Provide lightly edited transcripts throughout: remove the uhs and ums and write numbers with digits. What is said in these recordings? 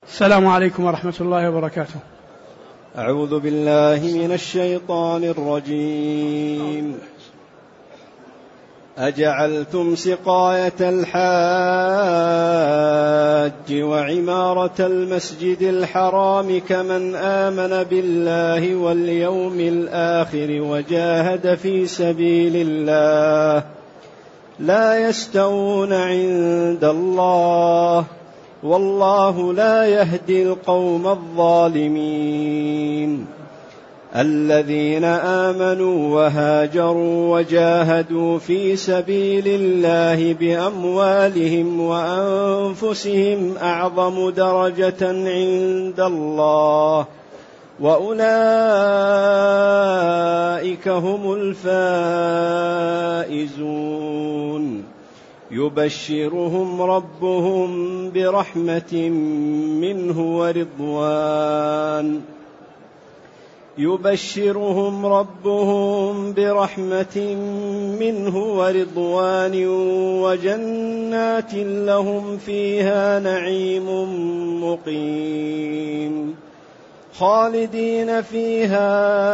السلام عليكم ورحمة الله وبركاته. أعوذ بالله من الشيطان الرجيم. أجعلتم سقاية الحاج وعمارة المسجد الحرام كمن آمن بالله واليوم الآخر وجاهد في سبيل الله لا يستوون عند الله والله لا يهدي القوم الظالمين. الذين آمنوا وهاجروا وجاهدوا في سبيل الله بأموالهم وأنفسهم أعظم درجة عند الله وأولئك هم الفائزون. يبشرهم ربهم برحمة منه ورضوان وجنات لهم فيها نعيم مقيم خالدين فيها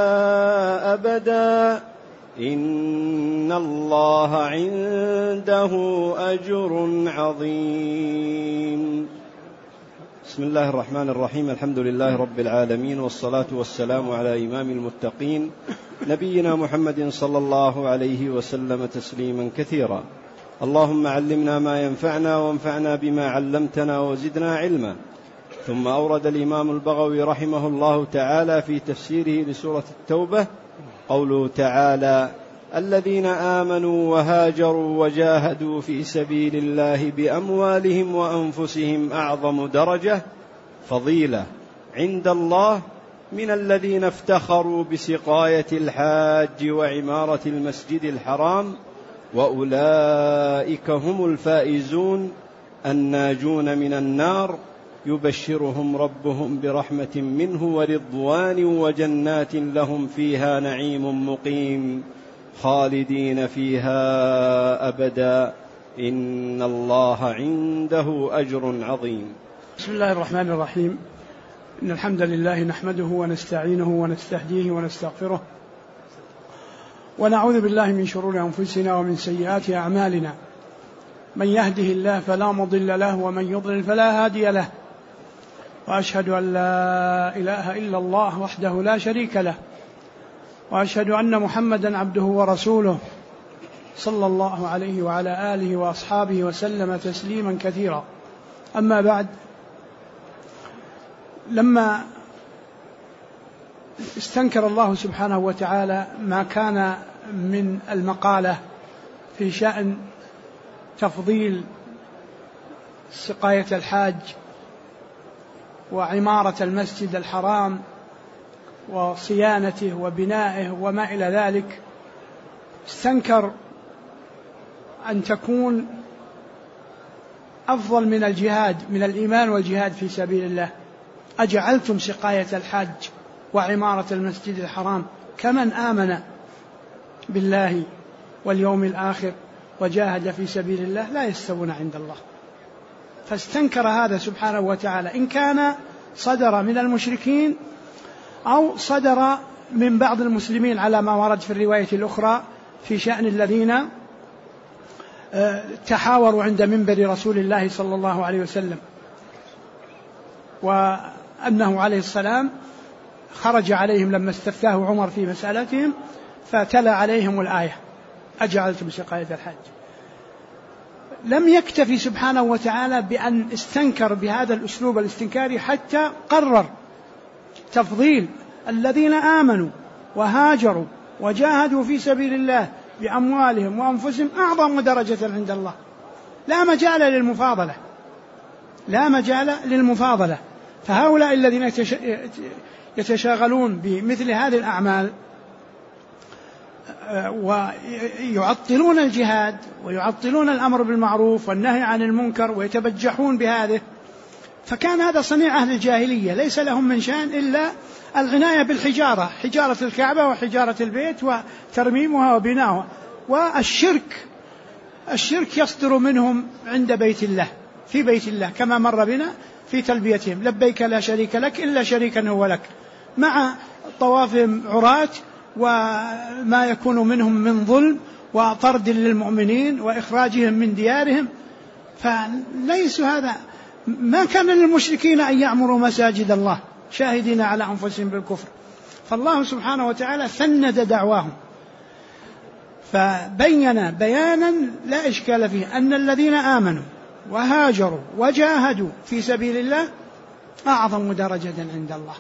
أبدا إن الله عنده أجر عظيم. بسم الله الرحمن الرحيم. الحمد لله رب العالمين، والصلاة والسلام على إمام المتقين نبينا محمد صلى الله عليه وسلم تسليما كثيرا. اللهم علمنا ما ينفعنا وانفعنا بما علمتنا وزدنا علما. ثم أورد الإمام البغوي رحمه الله تعالى في تفسيره لسورة التوبة قوله تعالى: الذين آمنوا وهاجروا وجاهدوا في سبيل الله بأموالهم وأنفسهم أعظم درجة فضيلة عند الله من الذين افتخروا بسقاية الحاج وعمارة المسجد الحرام وأولئك هم الفائزون الناجون من النار. يبشرهم ربهم برحمة منه ورضوان وجنات لهم فيها نعيم مقيم خالدين فيها أبدا إن الله عنده أجر عظيم. بسم الله الرحمن الرحيم. إن الحمد لله نحمده ونستعينه ونستهديه ونستغفره ونعوذ بالله من شرور أنفسنا ومن سيئات أعمالنا. من يهده الله فلا مضل له ومن يضلل فلا هادي له، وأشهد أن لا إله إلا الله وحده لا شريك له، وأشهد أن محمدا عبده ورسوله صلى الله عليه وعلى آله وأصحابه وسلم تسليما كثيرا. أما بعد، لما استنكر الله سبحانه وتعالى ما كان من المقالة في شأن تفضيل سقاية الحاج وعمارة المسجد الحرام وصيانته وبنائه وما إلى ذلك، استنكر أن تكون أفضل من الجهاد، من الإيمان والجهاد في سبيل الله. أجعلتم سقاية الحاج وعمارة المسجد الحرام كمن آمن بالله واليوم الآخر وجاهد في سبيل الله لا يستوون عند الله. فاستنكر هذا سبحانه وتعالى، إن كان صدر من المشركين أو صدر من بعض المسلمين على ما ورد في الرواية الأخرى في شأن الذين تحاوروا عند منبر رسول الله صلى الله عليه وسلم، وأنه عليه السلام خرج عليهم لما استفتاه عمر في مسألتهم فتلا عليهم الآية: أجعلتم سقاية الحاج. لم يكتفي سبحانه وتعالى بأن استنكر بهذا الأسلوب الاستنكاري، حتى قرر تفضيل الذين آمنوا وهاجروا وجاهدوا في سبيل الله بأموالهم وأنفسهم أعظم درجة عند الله. لا مجال للمفاضلة. فهؤلاء الذين يتشاغلون بمثل هذه الأعمال ويعطلون الجهاد ويعطلون الأمر بالمعروف والنهي عن المنكر ويتبجحون بهذه، فكان هذا صنيع أهل الجاهلية، ليس لهم من شأن إلا العناية بالحجارة، حجارة الكعبة وحجارة البيت وترميمها وبناؤها. والشرك يصدر منهم عند بيت الله، في بيت الله كما مر بنا في تلبيتهم لبيك لا شريك لك إلا شريكا هو لك، مع طوافهم عراة وما يكون منهم من ظلم وطرد للمؤمنين وإخراجهم من ديارهم. فليسوا هذا، ما كان للمشركين أن يعمروا مساجد الله شاهدين على أنفسهم بالكفر. فالله سبحانه وتعالى فند دعواهم، فبين بيانا لا إشكال فيه أن الذين آمنوا وهاجروا وجاهدوا في سبيل الله أعظم درجة عند الله،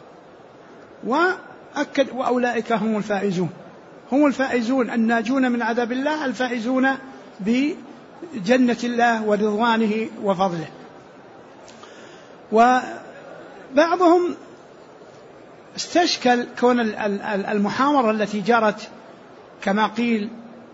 وأكد وأولئك هم الفائزون، هم الفائزون الناجون من عذاب الله، الفائزون بجنة الله ورضوانه وفضله. وبعضهم استشكل كون المحاورة التي جرت كما قيل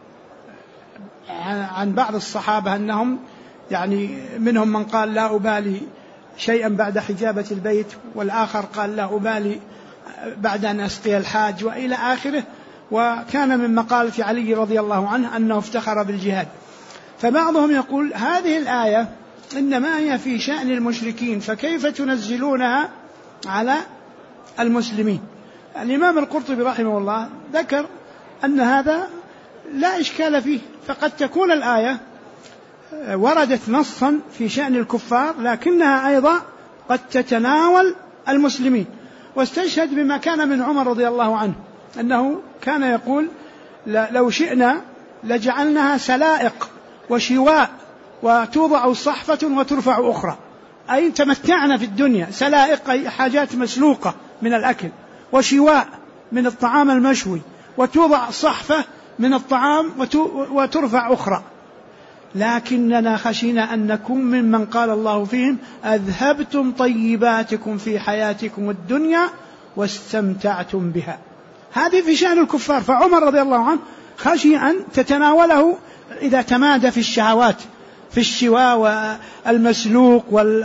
عن بعض الصحابة أنهم يعني منهم من قال لا أبالي شيئا بعد حجابة البيت، والآخر قال لا أبالي بعد أن أسقي الحاج وإلى آخره. وكان من مقالة علي رضي الله عنه أنه افتخر بالجهاد. فبعضهم يقول هذه الآية إنما هي في شأن المشركين، فكيف تنزلونها على المسلمين؟ الإمام القرطبي رحمه الله ذكر أن هذا لا إشكال فيه، فقد تكون الآية وردت نصا في شأن الكفار لكنها أيضا قد تتناول المسلمين. واستشهد بما كان من عمر رضي الله عنه أنه كان يقول لو شئنا لجعلناها سلائق وشواء وتوضع صحفة وترفع أخرى، أي تمتعنا في الدنيا. سلائق أي حاجات مسلوقة من الأكل، وشواء من الطعام المشوي، وتوضع صحفة من الطعام وترفع أخرى. لكننا خشينا أن نكون ممن قال الله فيهم أذهبتم طيباتكم في حياتكم الدنيا واستمتعتم بها. هذه في شأن الكفار. فعمر رضي الله عنه خشي أن تتناوله إذا تمادى في الشهوات، في الشواء والمسلوق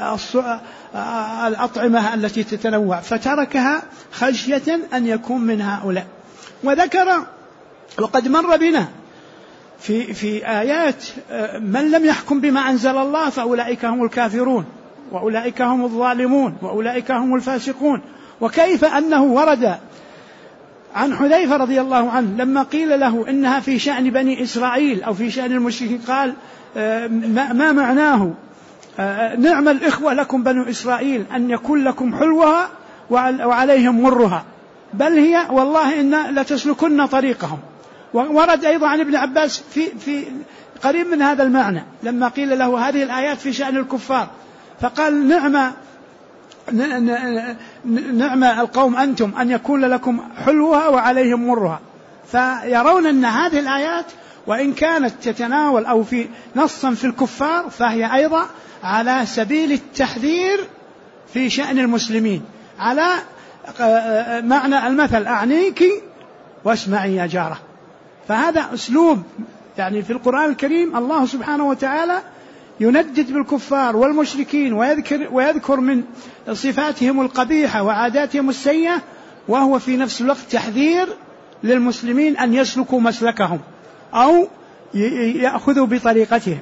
والأطعمة التي تتنوع، فتركها خشية أن يكون من هؤلاء. وذكر وقد مر بنا في آيات من لم يحكم بما أنزل الله فأولئك هم الكافرون وأولئك هم الظالمون وأولئك هم الفاسقون. وكيف أنه ورد عن حذيفة رضي الله عنه لما قيل له إنها في شأن بني إسرائيل أو في شأن المشركين قال ما معناه نعم الإخوة لكم بنو إسرائيل أن يكون لكم حلوها وعليهم مرها، بل هي والله إن لتسلكن طريقهم. ورد أيضا عن ابن عباس في قريب من هذا المعنى لما قيل له هذه الآيات في شأن الكفار فقال نعم القوم أنتم أن يكون لكم حلوها وعليهم مرها. فيرون أن هذه الآيات وإن كانت تتناول أو في نصا في الكفار فهي أيضا على سبيل التحذير في شأن المسلمين، على معنى المثل أعنيك واسمعي يا جارة. فهذا أسلوب يعني في القرآن الكريم الله سبحانه وتعالى يندد بالكفار والمشركين ويذكر من صفاتهم القبيحة وعاداتهم السيئة، وهو في نفس الوقت تحذير للمسلمين أن يسلكوا مسلكهم أو يأخذوا بطريقتهم.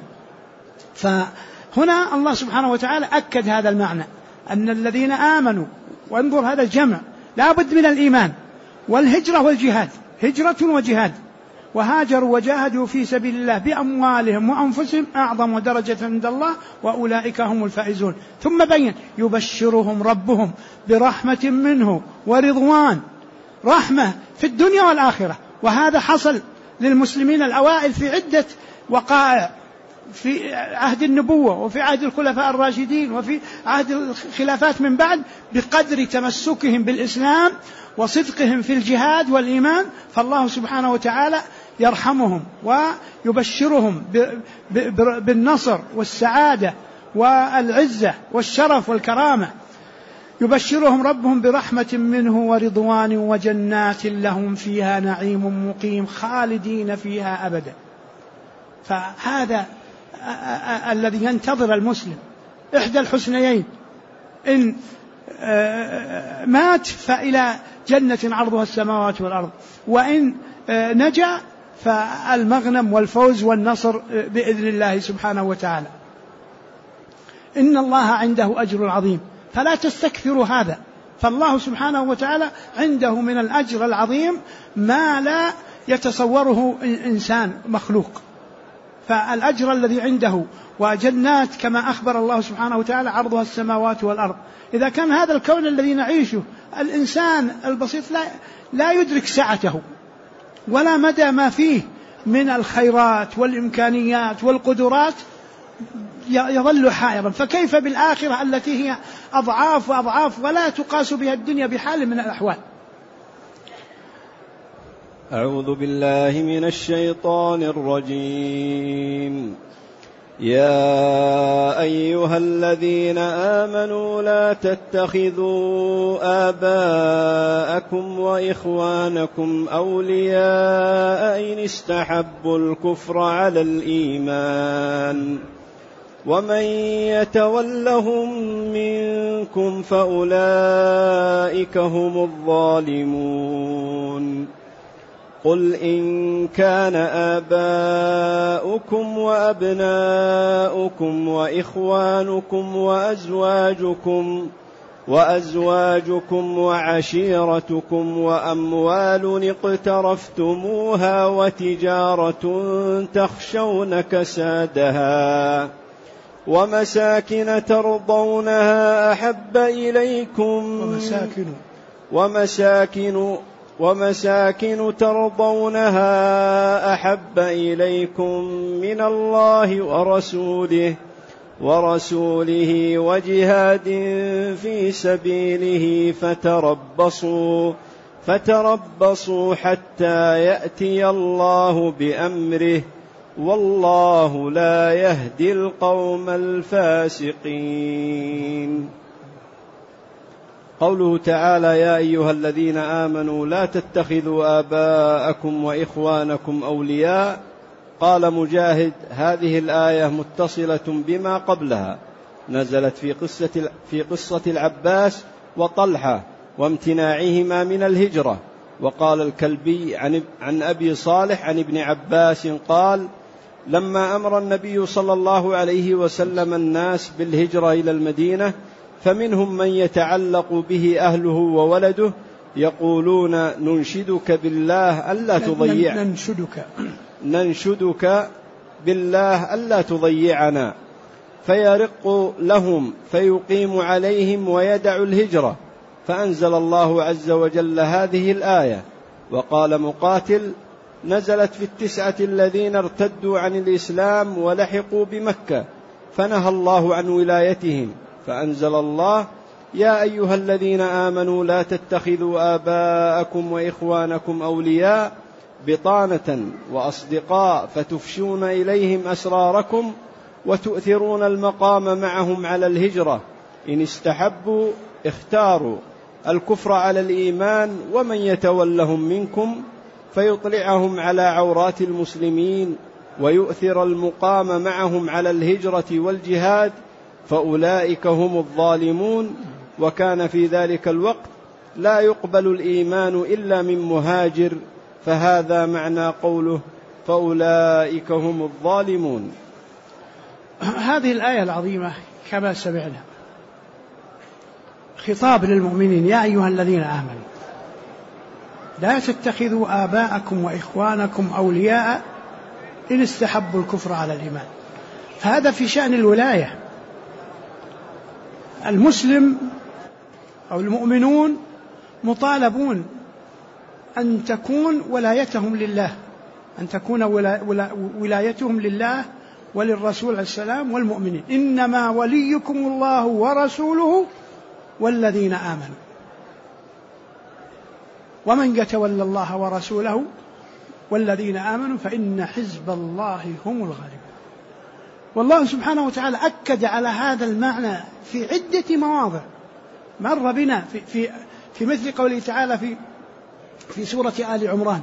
فهنا الله سبحانه وتعالى أكد هذا المعنى أن الذين آمنوا، وانظر هذا الجمع لا بد من الإيمان والهجرة والجهاد، هجرة وجهاد، وهاجروا وجاهدوا في سبيل الله بأموالهم وأنفسهم أعظم درجة عند الله وأولئك هم الفائزون. ثم بين يبشرهم ربهم برحمة منه ورضوان، رحمة في الدنيا والآخرة. وهذا حصل للمسلمين الأوائل في عدة وقائع في عهد النبوة وفي عهد الخلفاء الراشدين وفي عهد الخلافات من بعد، بقدر تمسكهم بالإسلام وصدقهم في الجهاد والإيمان. فالله سبحانه وتعالى يرحمهم ويبشرهم بالنصر والسعادة والعزة والشرف والكرامة. يبشرهم ربهم برحمة منه ورضوان وجنات لهم فيها نعيم مقيم خالدين فيها أبدا. فهذا الذي ينتظر المسلم، إحدى الحسنيين، إن مات فإلى جنة عرضها السماوات والأرض، وإن نجا فالمغنم والفوز والنصر بإذن الله سبحانه وتعالى. إن الله عنده أجر عظيم، فلا تستكثروا هذا. فالله سبحانه وتعالى عنده من الأجر العظيم ما لا يتصوره إنسان مخلوق. فالأجر الذي عنده وجنات كما أخبر الله سبحانه وتعالى عرضها السماوات والأرض. إذا كان هذا الكون الذي نعيشه الإنسان البسيط لا يدرك سعته ولا مدى ما فيه من الخيرات والإمكانيات والقدرات، يظل حائرا، فكيف بالآخرة التي هي أضعاف وأضعاف ولا تقاس بها الدنيا بحال من الأحوال. أعوذ بالله من الشيطان الرجيم. يا أيها الذين آمنوا لا تتخذوا آباءكم وإخوانكم أولياء إن استحبوا الكفر على الإيمان ومن يتولهم منكم فأولئك هم الظالمون. قل إن كان آباؤكم وأبناؤكم وإخوانكم وأزواجكم وعشيرتكم وأموال اقترفتموها وتجارة تخشون كسادها ومساكن ترضونها أحب إليكم ومساكن ترضونها أحب إليكم من الله ورسوله وجهاد في سبيله فتربصوا حتى يأتي الله بأمره والله لا يهدي القوم الفاسقين. قوله تعالى: يا أيها الذين آمنوا لا تتخذوا آباءكم وإخوانكم أولياء. قال مجاهد: هذه الآية متصلة بما قبلها، نزلت في قصة العباس وطلحة وامتناعهما من الهجرة. وقال الكلبي عن أبي صالح عن ابن عباس قال: لما أمر النبي صلى الله عليه وسلم الناس بالهجرة إلى المدينة فمنهم من يتعلق به أهله وولده يقولون: ننشدك بالله ألا تضيعنا، ننشدك بالله ألا تضيعنا، فيرق لهم فيقيم عليهم ويدع الهجرة. فأنزل الله عز وجل هذه الآية. وقال مقاتل: نزلت في 9 الذين ارتدوا عن الإسلام ولحقوا بمكة فنهى الله عن ولايتهم، فأنزل الله: يا أيها الذين آمنوا لا تتخذوا آباءكم وإخوانكم أولياء بطانة وأصدقاء فتفشون إليهم أسراركم وتؤثرون المقام معهم على الهجرة إن استحبوا اختاروا الكفر على الإيمان ومن يتولهم منكم فيطلعهم على عورات المسلمين ويؤثر المقام معهم على الهجرة والجهاد فأولئك هم الظالمون. وكان في ذلك الوقت لا يقبل الإيمان إلا من مهاجر، فهذا معنى قوله فأولئك هم الظالمون. هذه الآية العظيمة كما سمعنا خطاب للمؤمنين: يا أيها الذين آمنوا لا تتخذوا آباءكم وإخوانكم أولياء إن استحبوا الكفر على الإيمان. فهذا في شأن الولاية. المسلم أو المؤمنون مطالبون أن تكون ولايتهم لله، أن تكون ولايتهم لله وللرسول عليه السلام والمؤمنين. إنما وليكم الله ورسوله والذين آمنوا ومن يتولى الله ورسوله والذين آمنوا فإن حزب الله هم الغالبون. والله سبحانه وتعالى أكد على هذا المعنى في عدة مواضع مر بنا في مثل قوله تعالى في سورة آل عمران: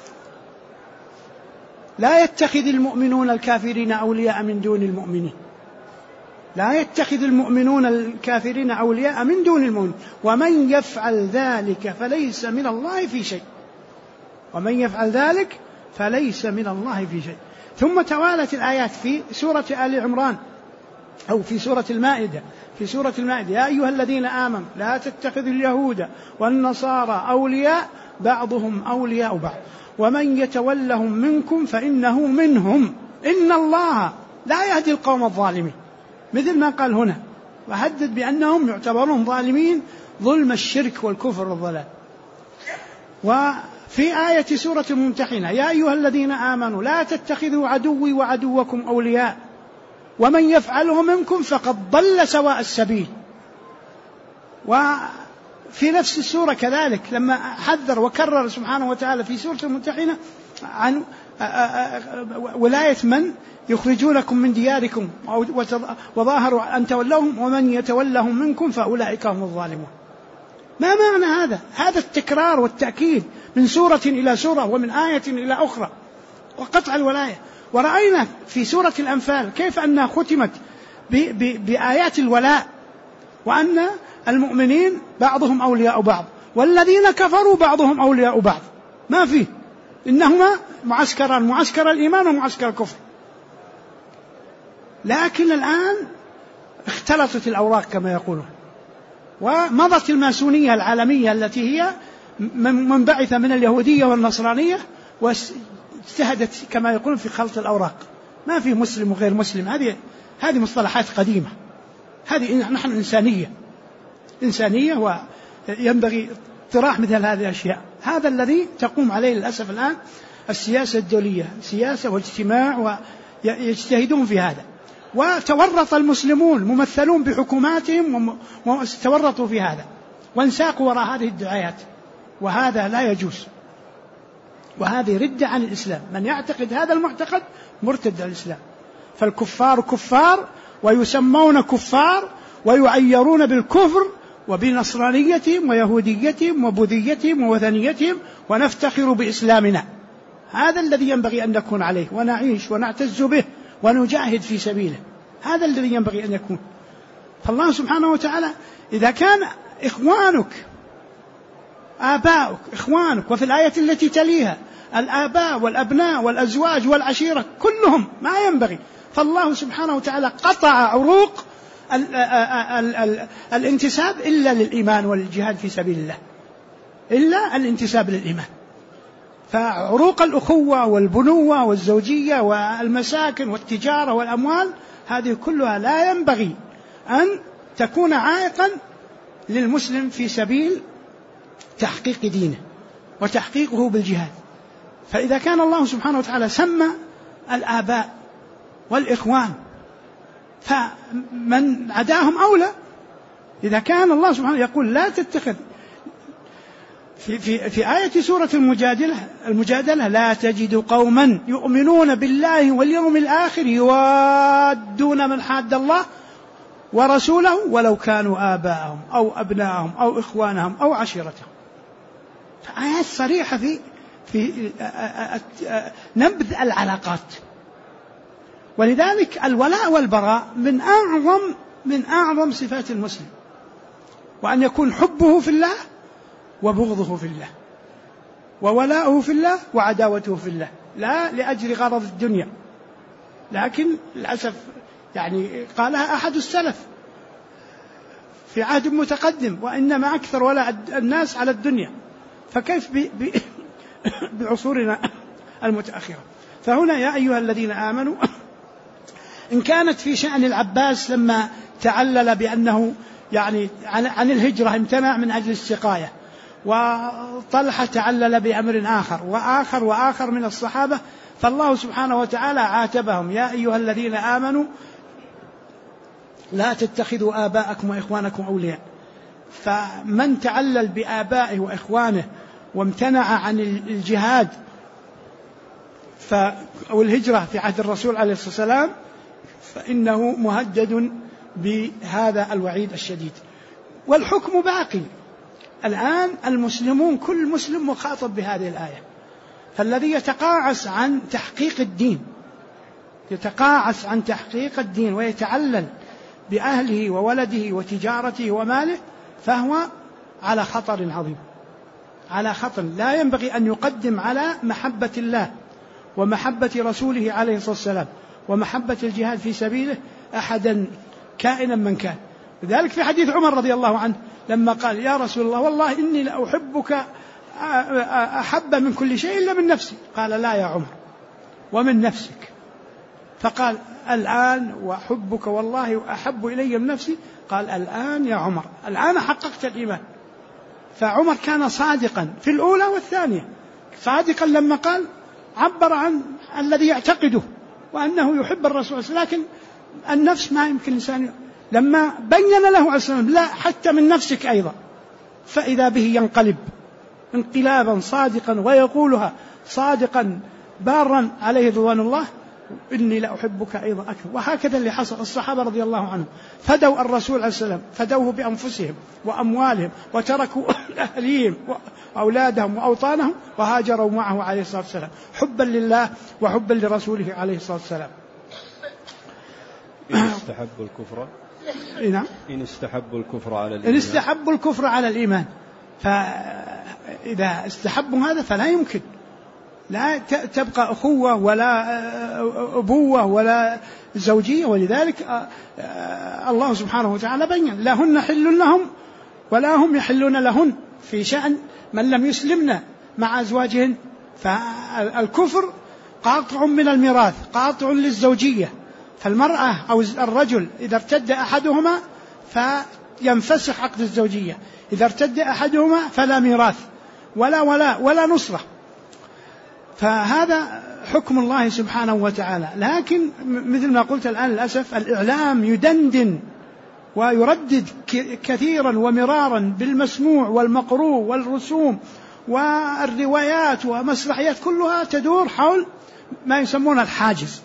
لا يتخذ المؤمنون الكافرين أولياء من دون المؤمنين. لا يتخذ المؤمنون الكافرين أولياء من دون المؤمنين ومن يفعل ذلك فليس من الله في شيء. ومن يفعل ذلك فليس من الله في شيء. ثم توالت الآيات في سورة آل عمران أو في سورة المائدة يا أيها الذين آمنوا لا تتخذوا اليهود والنصارى أولياء بعضهم أولياء بعض ومن يتولهم منكم فإنه منهم إن الله لا يهدي القوم الظالمين، مثل ما قال هنا وهدد بأنهم يعتبرون ظالمين ظلم الشرك والكفر والضلال. وفي آية سورة الممتحنة يا أيها الذين آمنوا لا تتخذوا عدوي وعدوكم أولياء ومن يفعله منكم فقد ضل سواء السبيل. وفي نفس السورة كذلك لما حذر وكرر سبحانه وتعالى في سورة الممتحنة عن ولاية من يخرجونكم من دياركم وظاهروا أن تولوهم ومن يتولهم منكم فأولئك هم الظالمون. ما معنى هذا؟ هذا التكرار والتأكيد من سورة إلى سورة ومن آية إلى أخرى وقطع الولاية. ورأينا في سورة الأنفال كيف أنها ختمت بآيات الولاء وأن المؤمنين بعضهم أولياء بعض والذين كفروا بعضهم أولياء بعض، ما فيه، إنهما معسكران، معسكر الإيمان ومعسكر الكفر. لكن الآن اختلطت الأوراق كما يقولون، ومضت الماسونية العالمية التي هي منبعثة من اليهودية والنصرانية واجتهدت كما يقولون في خلط الأوراق، ما في مسلم وغير مسلم، هذه مصطلحات قديمة، هذه نحن إنسانية وينبغي اطراح مثل هذه الأشياء. هذا الذي تقوم عليه للأسف الآن السياسة الدولية، سياسة واجتماع ويجتهدون في هذا، وتورط المسلمون ممثلون بحكوماتهم وتورطوا في هذا وانساقوا وراء هذه الدعايات، وهذا لا يجوز، وهذه ردة عن الإسلام. من يعتقد هذا المعتقد مرتد عن الإسلام. فالكفار كفار ويسمون كفار ويعيرون بالكفر وبنصرانيتهم ويهوديتهم وبوذيتهم ووثنيتهم، ونفتخر بإسلامنا. هذا الذي ينبغي أن نكون عليه ونعيش ونعتز به ونجاهد في سبيله، هذا الذي ينبغي أن يكون. فالله سبحانه وتعالى إذا كان إخوانك آباؤك إخوانك، وفي الآية التي تليها الآباء والأبناء والأزواج والعشيرة كلهم ما ينبغي، فالله سبحانه وتعالى قطع عروق الانتساب إلا للإيمان والجهاد في سبيل الله، إلا الانتساب للإيمان. فعروق الأخوة والبنوة والزوجية والمساكن والتجارة والأموال هذه كلها لا ينبغي أن تكون عائقا للمسلم في سبيل تحقيق دينه وتحقيقه بالجهاد. فإذا كان الله سبحانه وتعالى سمى الآباء والإخوان فمن عداهم أولى. إذا كان الله سبحانه يقول لا تتخذ في آية سورة المجادلة لا تجد قوما يؤمنون بالله واليوم الآخر يوادون من حاد الله ورسوله ولو كانوا آباءهم أو أبناءهم أو إخوانهم أو عشيرتهم. آيات صريحة في نبذ العلاقات. ولذلك الولاء والبراء من أعظم صفات المسلم، وأن يكون حبه في الله وبغضه في الله، وولاؤه في الله وعداوته في الله، لا لأجل غرض الدنيا. لكن للأسف يعني قالها أحد السلف في عهد متقدم وإنما أكثر ولاء الناس على الدنيا، فكيف بعصورنا المتأخرة. فهنا يا أيها الذين آمنوا إن كانت في شأن العباس لما تعلل بأنه يعني عن الهجرة امتنع من أجل السقاية، وطلحة تعلل بأمر آخر وآخر من الصحابة، فالله سبحانه وتعالى عاتبهم يا أيها الذين آمنوا لا تتخذوا آباءكم وإخوانكم أولياء. فمن تعلل بآبائه وإخوانه وامتنع عن الجهاد أو الهجرة في عهد الرسول عليه الصلاة والسلام فإنه مهدد بهذا الوعيد الشديد. والحكم باقي الآن، المسلمون كل مسلم مخاطب بهذه الآية. فالذي يتقاعس عن تحقيق الدين ويتعلل بأهله وولده وتجارته وماله فهو على خطر عظيم، على خطر لا ينبغي أن يقدم على محبة الله ومحبة رسوله عليه الصلاة والسلام ومحبة الجهاد في سبيله أحدا كائنا من كان. لذلك في حديث عمر رضي الله عنه لما قال يا رسول الله والله إني لأحبك أحب من كل شيء إلا من نفسي، قال لا يا عمر ومن نفسك، فقال الآن وحبك والله أحب إلي من نفسي، قال الآن يا عمر الآن حققت الإيمان. فعمر كان صادقا في الأولى والثانية، صادقا لما قال عبر عن الذي يعتقده وأنه يحب الرسول، لكن النفس ما يمكن الإنسان، لما بين له عليه السلام لا حتى من نفسك أيضا، فإذا به ينقلب انقلابا صادقا ويقولها صادقا بارا عليه رضوان الله إني لأحبك أيضا أكثر. وهكذا اللي حصل، الصحابة رضي الله عنهم فدوا الرسول عليه السلام، فدوه بأنفسهم وأموالهم وتركوا أهليهم وأولادهم وأوطانهم وهاجروا معه عليه الصلاة والسلام حبا لله وحبا لرسوله عليه الصلاة والسلام. إن استحبوا الكفر نعم إن استحبوا الكفر على الإيمان، إن استحبوا الكفر على الإيمان، فإذا استحبوا هذا فلا يمكن لا تبقى أخوة ولا أبوة ولا زوجية. ولذلك الله سبحانه وتعالى بين لا هن حل لهم ولا هم يحلون لهن في شأن من لم يسلمن مع أزواجهن. فالكفر قاطع من الميراث، قاطع للزوجية، فالمرأة أو الرجل إذا ارتد أحدهما فينفسخ عقد الزوجية، إذا ارتد أحدهما فلا ميراث ولا نصرة. فهذا حكم الله سبحانه وتعالى. لكن مثل ما قلت الآن للأسف الإعلام يدندن ويردد كثيرا ومرارا بالمسموع والمقروء والرسوم والروايات ومسرحيات، كلها تدور حول ما يسمون الحاجز،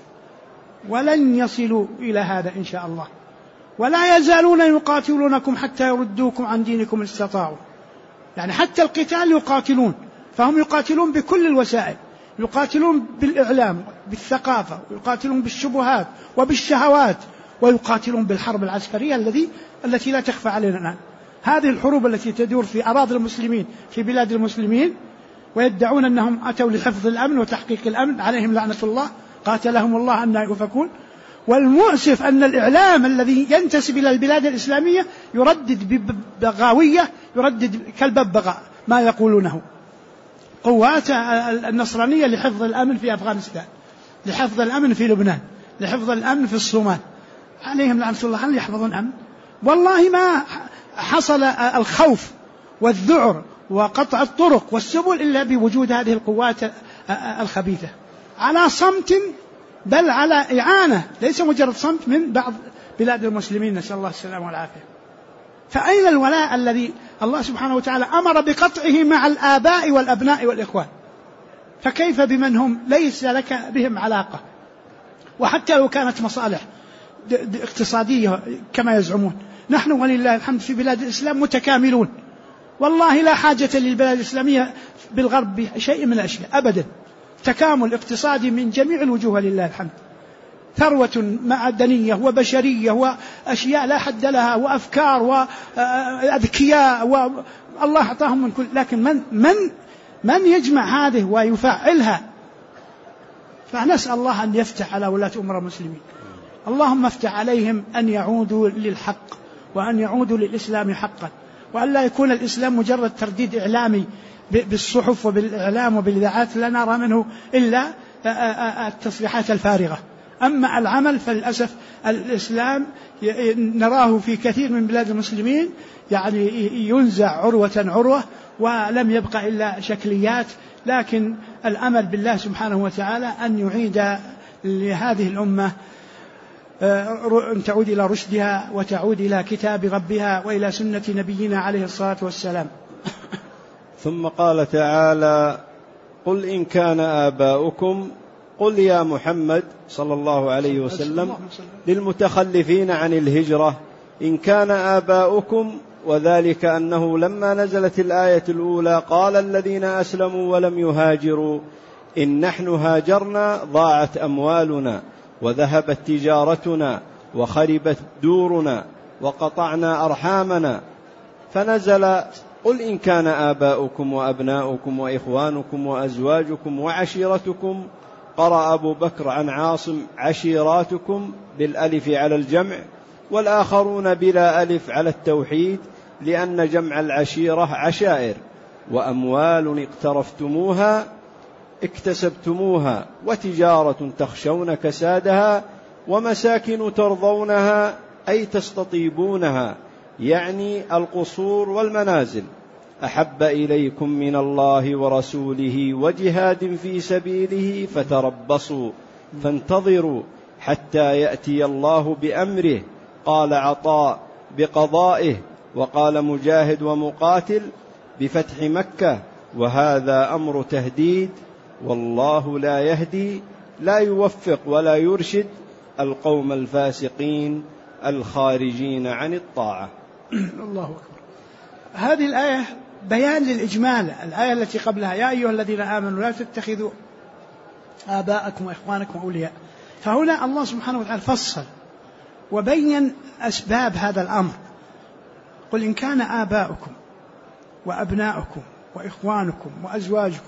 ولن يصلوا إلى هذا إن شاء الله، ولا يزالون يقاتلونكم حتى يردوكم عن دينكم استطاعوا. يعني حتى القتال يقاتلون، فهم يقاتلون بكل الوسائل، يقاتلون بالإعلام بالثقافة، ويقاتلون بالشبهات وبالشهوات، ويقاتلون بالحرب العسكرية التي لا تخفى علينا الآن. هذه الحروب التي تدور في أراضي المسلمين في بلاد المسلمين، ويدعون أنهم أتوا لحفظ الأمن وتحقيق الأمن، عليهم لعنة الله قاتلهم الله أن يؤفكون. والمؤسف أن الإعلام الذي ينتسب إلى البلاد الإسلامية يردد ببغاوية، يردد كالببغاء ما يقولونه. قوات النصرانية لحفظ الأمن في أفغانستان، لحفظ الأمن في لبنان، لحفظ الأمن في الصومال، عليهم لعنة الله. هل يحفظون أمن؟ والله ما حصل الخوف والذعر وقطع الطرق والسبل إلا بوجود هذه القوات الخبيثة، على صمت بل على إعانة، ليس مجرد صمت من بعض بلاد المسلمين، نسأل الله السلامة والعافية. فأين الولاء الذي الله سبحانه وتعالى أمر بقطعه مع الآباء والأبناء والإخوان؟ فكيف بمن هم ليس لك بهم علاقة؟ وحتى لو كانت مصالح اقتصادية كما يزعمون، نحن ولله الحمد في بلاد الإسلام متكاملون، والله لا حاجة للبلاد الإسلامية بالغرب بشيء من الأشياء أبدا، تكامل اقتصادي من جميع الوجوه ولله الحمد، ثروة معدنية وبشرية وأشياء لا حد لها، وأفكار وأذكياء، والله أعطاهم من كل. لكن من يجمع هذه ويفعلها؟ فنسأل الله أن يفتح على ولاة أمر المسلمين، اللهم افتح عليهم أن يعودوا للحق وأن يعودوا للإسلام حقا، وأن لا يكون الإسلام مجرد ترديد إعلامي بالصحف وبالإعلام وبالإذاعات، لا نرى منه إلا التصريحات الفارغة. أما العمل فللأسف الإسلام نراه في كثير من بلاد المسلمين يعني ينزع عروة ولم يبقى إلا شكليات. لكن الأمل بالله سبحانه وتعالى أن يعيد لهذه الأمة أن تعود إلى رشدها وتعود إلى كتاب ربها وإلى سنة نبينا عليه الصلاة والسلام. ثم قال تعالى: قل إن كان آباؤكم، قل يا محمد صلى الله عليه وسلم للمتخلفين عن الهجرة إن كان آباؤكم، وذلك أنه لما نزلت الآية الأولى قال الذين أسلموا ولم يهاجروا إن نحن هاجرنا ضاعت أموالنا وذهبت تجارتنا وخربت دورنا وقطعنا أرحامنا، فنزل قل إن كان آباؤكم وأبناؤكم وإخوانكم وأزواجكم وعشيرتكم قرأ أبو بكر عن عاصم عشيراتكم بالألف على الجمع، والآخرون بلا ألف على التوحيد، لأن جمع العشيرة عشائر، وأموال اقترفتموها اكتسبتموها، وتجارة تخشون كسادها، ومساكن ترضونها أي تستطيبونها، يعني القصور والمنازل، أحب إليكم من الله ورسوله وجهاد في سبيله فتربصوا فانتظروا حتى يأتي الله بأمره. قال عطاء بقضائه، وقال مجاهد ومقاتل بفتح مكة، وهذا أمر تهديد، والله لا يهدي لا يوفق ولا يرشد القوم الفاسقين الخارجين عن الطاعة. الله أكبر. هذه الآية بيان للإجمال. الآية التي قبلها يا أيها الذين آمنوا لا تتخذوا آباءكم وإخوانكم أولياء، فهنا الله سبحانه وتعالى فصل وبين أسباب هذا الأمر. قل إن كان آباؤكم وأبناؤكم وإخوانكم وأزواجكم.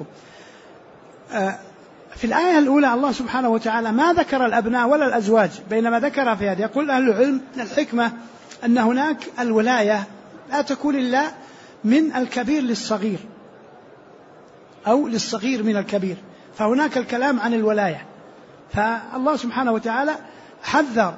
في الآية الأولى الله سبحانه وتعالى ما ذكر الأبناء ولا الأزواج، بينما ذكر في هذه. يقول أهل العلم الحكمة أن هناك الولاية لا تكون إلا من الكبير للصغير أو للصغير من الكبير، فهناك الكلام عن الولاية. فالله سبحانه وتعالى حذر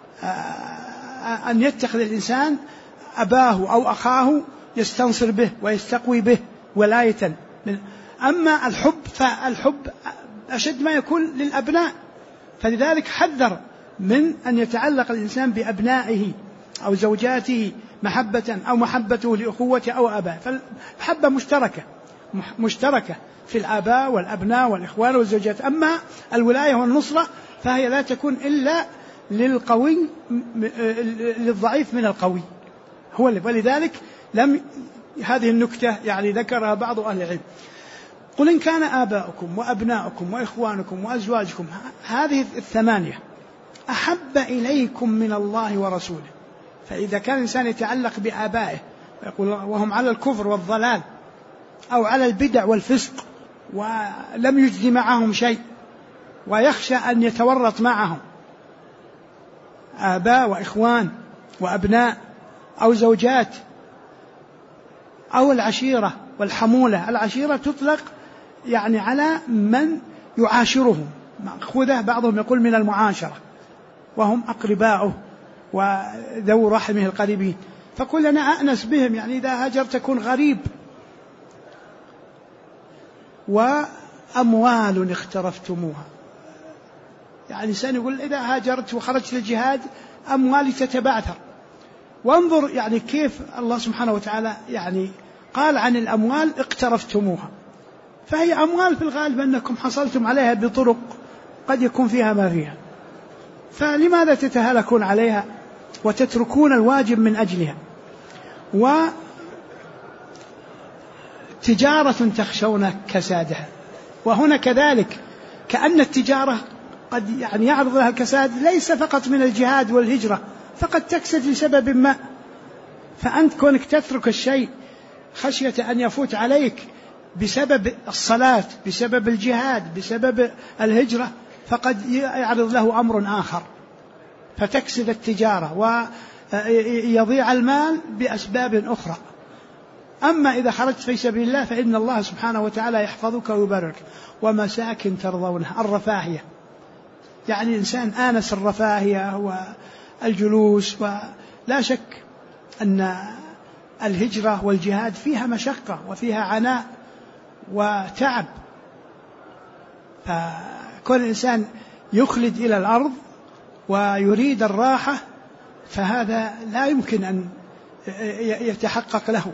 أن يتخذ الإنسان أباه أو أخاه يستنصر به ويستقوي به ولاية. أما الحب فالحب أشد ما يكون للأبناء، فلذلك حذر من أن يتعلق الإنسان بأبنائه أو زوجاته محبة أو محبته لأخوته أو أباه، فالمحبة مشتركة في الآباء والأبناء والإخوان والزوجات. أما الولاية والنصرة فهي لا تكون إلا للقوي للضعيف من القوي، ولذلك هذه النكتة يعني ذكرها بعض أهل العلم. قل إن كان آباؤكم وأبناؤكم وإخوانكم وأزواجكم، هذه الثمانية أحب إليكم من الله ورسوله. فإذا كان الإنسان يتعلق بآبائه وهم على الكفر والضلال أو على البدع والفسق ولم يجد معهم شيء ويخشى أن يتورط معهم، آباء وإخوان وأبناء أو زوجات أو العشيرة والحمولة. العشيرة تطلق يعني على من يعاشرهم، مأخوذة بعضهم يقول من المعاشرة، وهم أقرباؤه وذو رحمه القريبين. فقل أنا أأنس بهم، يعني إذا هاجر تكون غريب. وأموال اقترفتموها، يعني إنسان يقول إذا هاجرت وخرجت للجهاد أموالي تتبعثر. وانظر يعني كيف الله سبحانه وتعالى يعني قال عن الأموال اقترفتموها، فهي أموال في الغالب أنكم حصلتم عليها بطرق قد يكون فيها ما فيها، فلماذا تتهلكون عليها وتتركون الواجب من أجلها؟ وتجارة تخشون كسادها، وهنا كذلك كأن التجارة قد يعني يعرض لها الكساد ليس فقط من الجهاد والهجرة، فقد تكسد لسبب ما. فأنت كونك تترك الشيء خشية أن يفوت عليك بسبب الصلاة، بسبب الجهاد، بسبب الهجرة، فقد يعرض له أمر آخر فتكسد التجارة ويضيع المال بأسباب أخرى. أما إذا خرجت في سبيل الله فإن الله سبحانه وتعالى يحفظك ويبارك. ومساكن ترضونها، الرفاهية، يعني الإنسان آنس الرفاهية والجلوس. ولا شك أن الهجرة والجهاد فيها مشقة وفيها عناء وتعب، فكل إنسان يخلد إلى الأرض ويريد الراحة فهذا لا يمكن أن يتحقق له،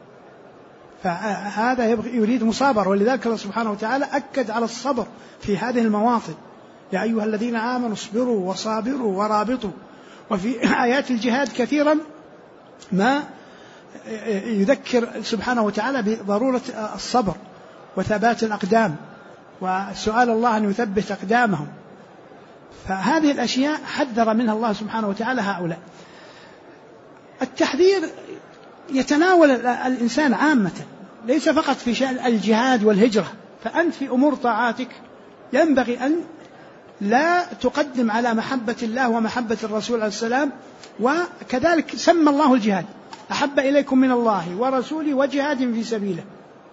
فهذا يريد مصابر. ولذلك الله سبحانه وتعالى أكد على الصبر في هذه المواطن: يا أيها الذين آمنوا اصبروا وصابروا ورابطوا. وفي آيات الجهاد كثيرا ما يذكر سبحانه وتعالى بضرورة الصبر وثبات الأقدام وسؤال الله أن يثبت أقدامهم. فهذه الأشياء حذر منها الله سبحانه وتعالى هؤلاء. التحذير يتناول الإنسان عامة، ليس فقط في شأن الجهاد والهجرة، فأنت في أمور طاعاتك ينبغي أن لا تقدم على محبة الله ومحبة الرسول عليه السلام. وكذلك سمى الله الجهاد أحب إليكم من الله ورسوله وجهاد في سبيله.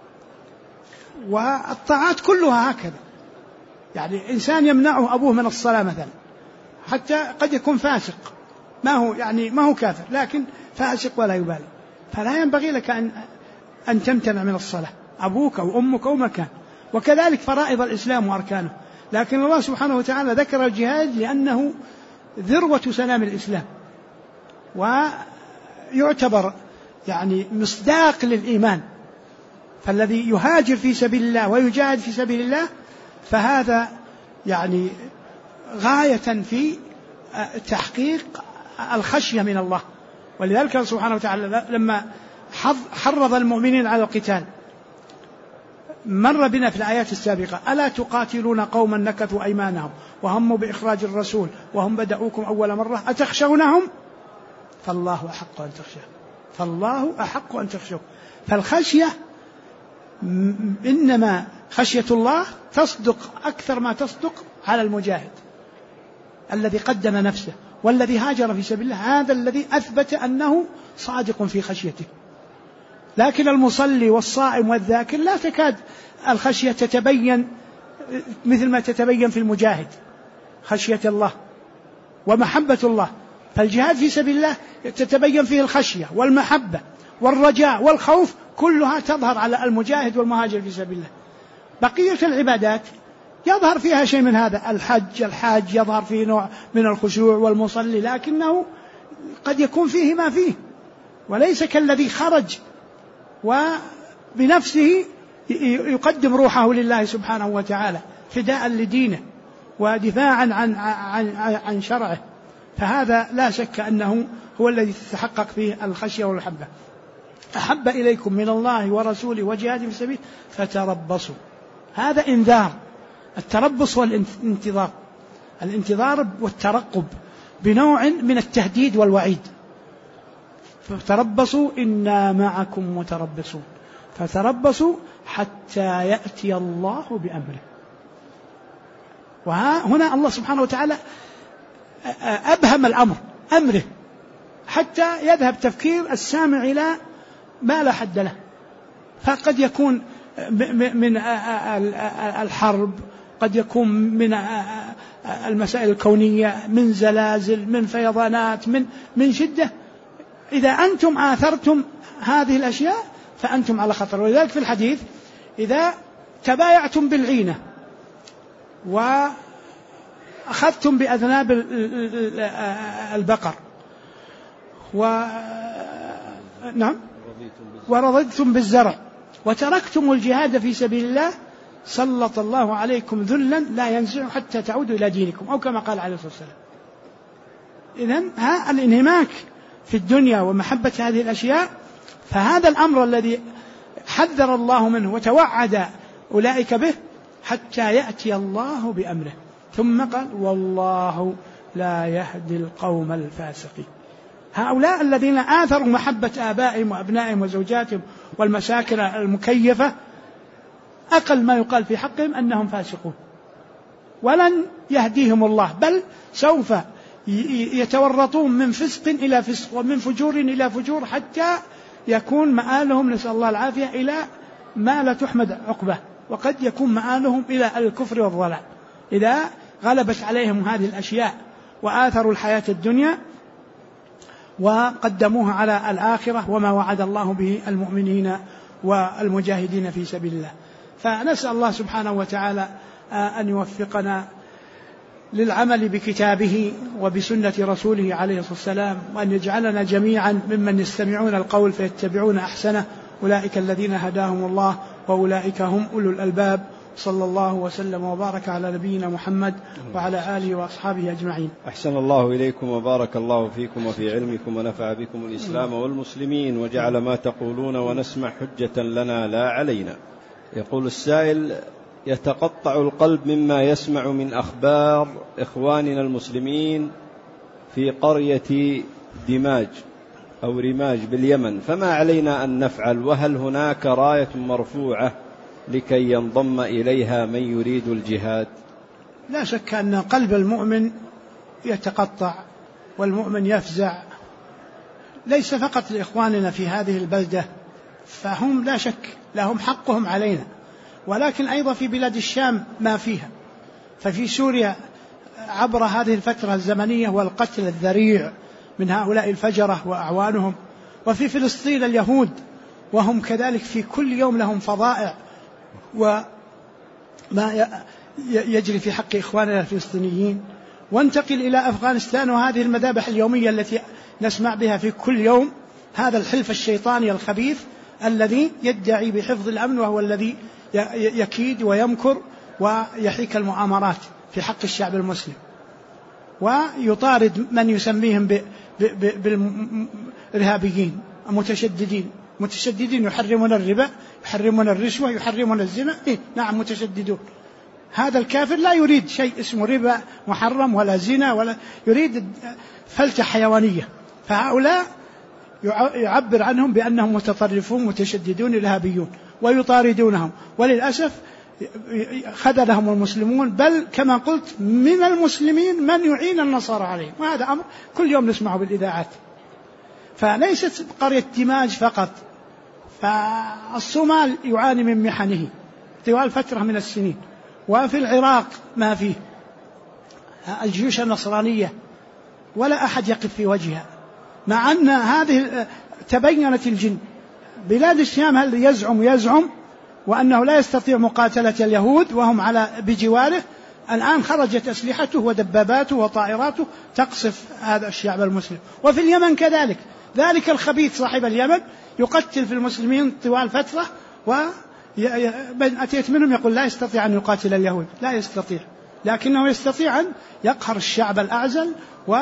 والطاعات كلها هكذا، يعني إنسان يمنعه أبوه من الصلاة مثلا، حتى قد يكون فاسق، ما هو كافر لكن فاسق ولا يبالي، فلا ينبغي لك أن تمتنع من الصلاة، أبوك أو أمك أو مكان. وكذلك فرائض الإسلام وأركانه. لكن الله سبحانه وتعالى ذكر الجهاد لأنه ذروة سلام الإسلام، ويعتبر يعني مصداق للإيمان. فالذي يهاجر في سبيل الله ويجاهد في سبيل الله فهذا يعني غاية في تحقيق الخشية من الله. ولذلك سبحانه وتعالى لما حرض المؤمنين على القتال مر بنا في الآيات السابقة: ألا تقاتلون قوما نكثوا أيمانهم وهموا بإخراج الرسول وهم بدأوكم أول مرة أتخشونهم فالله أحق أن تخشوه. فالله أحق أن تخشوه. فالخشية إنما خشية الله تصدق أكثر ما تصدق على المجاهد الذي قدم نفسه والذي هاجر في سبيل الله، هذا الذي أثبت أنه صادق في خشيته. لكن المصلي والصائم والذاكر لا تكاد الخشية تتبين مثل ما تتبين في المجاهد، خشية الله ومحبة الله. فالجهاد في سبيل الله تتبين فيه الخشية والمحبة والرجاء والخوف، كلها تظهر على المجاهد والمهاجر في سبيل الله. بقية العبادات يظهر فيها شيء من هذا، الحاج يظهر فيه نوع من الخشوع والمصلي، لكنه قد يكون فيه ما فيه، وليس كالذي خرج وبنفسه يقدم روحه لله سبحانه وتعالى فداء لدينه ودفاعا عن شرعه. فهذا لا شك أنه هو الذي تتحقق فيه الخشية والمحبة. أحب إليكم من الله ورسوله وجهاد في سبيله فتربصوا. هذا إنذار. التربص والانتظار، الانتظار والترقب بنوع من التهديد والوعيد. فتربصوا إنا معكم متربصون، فتربصوا حتى يأتي الله بأمره. وهنا الله سبحانه وتعالى أبهم أمره حتى يذهب تفكير السامع إلى ما لا حد له. فقد يكون من الحرب، قد يكون من المسائل الكونية، من زلازل، من فيضانات، من شدة. إذا أنتم آثرتم هذه الأشياء فأنتم على خطر. ولذلك في الحديث: إذا تبايعتم بالعينة وأخذتم بأذناب البقر ورضيتم بالزرع وتركتم الجهاد في سبيل الله سلط الله عليكم ذلا لا ينزع حتى تعودوا إلى دينكم، أو كما قال عليه الصلاة والسلام. إذن الانهماك في الدنيا ومحبة هذه الأشياء، فهذا الأمر الذي حذر الله منه وتوعد أولئك به حتى يأتي الله بأمره. ثم قال: والله لا يهدي القوم الفاسقين. هؤلاء الذين آثروا محبة آبائهم وأبنائهم وزوجاتهم والمساكن المكيفة أقل ما يقال في حقهم أنهم فاسقون، ولن يهديهم الله، بل سوف يتورطون من فسق إلى فسق ومن فجور إلى فجور حتى يكون مآلهم، نسأل الله العافية، إلى ما لا تحمد عقبه. وقد يكون مآلهم إلى الكفر والضلال إذا غلبت عليهم هذه الأشياء وآثروا الحياة الدنيا وقدموها على الآخرة وما وعد الله به المؤمنين والمجاهدين في سبيل الله. فنسأل الله سبحانه وتعالى أن يوفقنا للعمل بكتابه وبسنة رسوله عليه الصلاة والسلام، وأن يجعلنا جميعا ممن يستمعون القول فيتبعون أحسنه، أولئك الذين هداهم الله وأولئك هم أولو الألباب. صلى الله وسلم وبارك على نبينا محمد وعلى آله وأصحابه أجمعين. أحسن الله إليكم وبارك الله فيكم وفي علمكم ونفع بكم الإسلام والمسلمين، وجعل ما تقولون ونسمع حجة لنا لا علينا. يقول السائل: يتقطع القلب مما يسمع من أخبار إخواننا المسلمين في قرية دماج أو رماج باليمن، فما علينا أن نفعل؟ وهل هناك راية مرفوعة لكي ينضم إليها من يريد الجهاد؟ لا شك أن قلب المؤمن يتقطع والمؤمن يفزع، ليس فقط لإخواننا في هذه البلدة، فهم لا شك لهم حقهم علينا، ولكن أيضا في بلاد الشام ما فيها. ففي سوريا عبر هذه الفترة الزمنية والقتل الذريع من هؤلاء الفجرة وأعوانهم، وفي فلسطين اليهود وهم كذلك في كل يوم لهم فظائع وما يجري في حق إخواننا الفلسطينيين. وانتقل إلى أفغانستان وهذه المذابح اليومية التي نسمع بها في كل يوم، هذا الحلف الشيطاني الخبيث الذي يدعي بحفظ الأمن، وهو الذي يكيد ويمكر ويحيك المؤامرات في حق الشعب المسلم، ويطارد من يسميهم بالإرهابيين متشددين يحرمون الربا، يحرمون الرشوة، يحرمون الزنا. نعم متشددون. هذا الكافر لا يريد شيء اسمه ربا محرم ولا زنا، ولا يريد فلتة حيوانية. فهؤلاء يعبر عنهم بأنهم متطرفون متشددون إرهابيون ويطاردونهم، وللأسف خذلهم المسلمون، بل كما قلت من المسلمين من يعين النصارى عليهم، وهذا أمر كل يوم نسمعه بالإذاعات. فليست قرية دماج فقط، فالصومال يعاني من محنه طوال فترة من السنين، وفي العراق ما فيه الجيوش النصرانية ولا أحد يقف في وجهها، مع أن هذه تبينت الجن. بلاد الشام هل يزعم وأنه لا يستطيع مقاتلة اليهود وهم بجواره، الآن خرجت أسلحته ودباباته وطائراته تقصف هذا الشعب المسلم. وفي اليمن كذلك، ذلك الخبيث صاحب اليمن يقتل في المسلمين طوال فترة، ومن أتيت منهم يقول لا يستطيع أن يقاتل اليهود، لا يستطيع، لكنه يستطيع أن يقهر الشعب الأعزل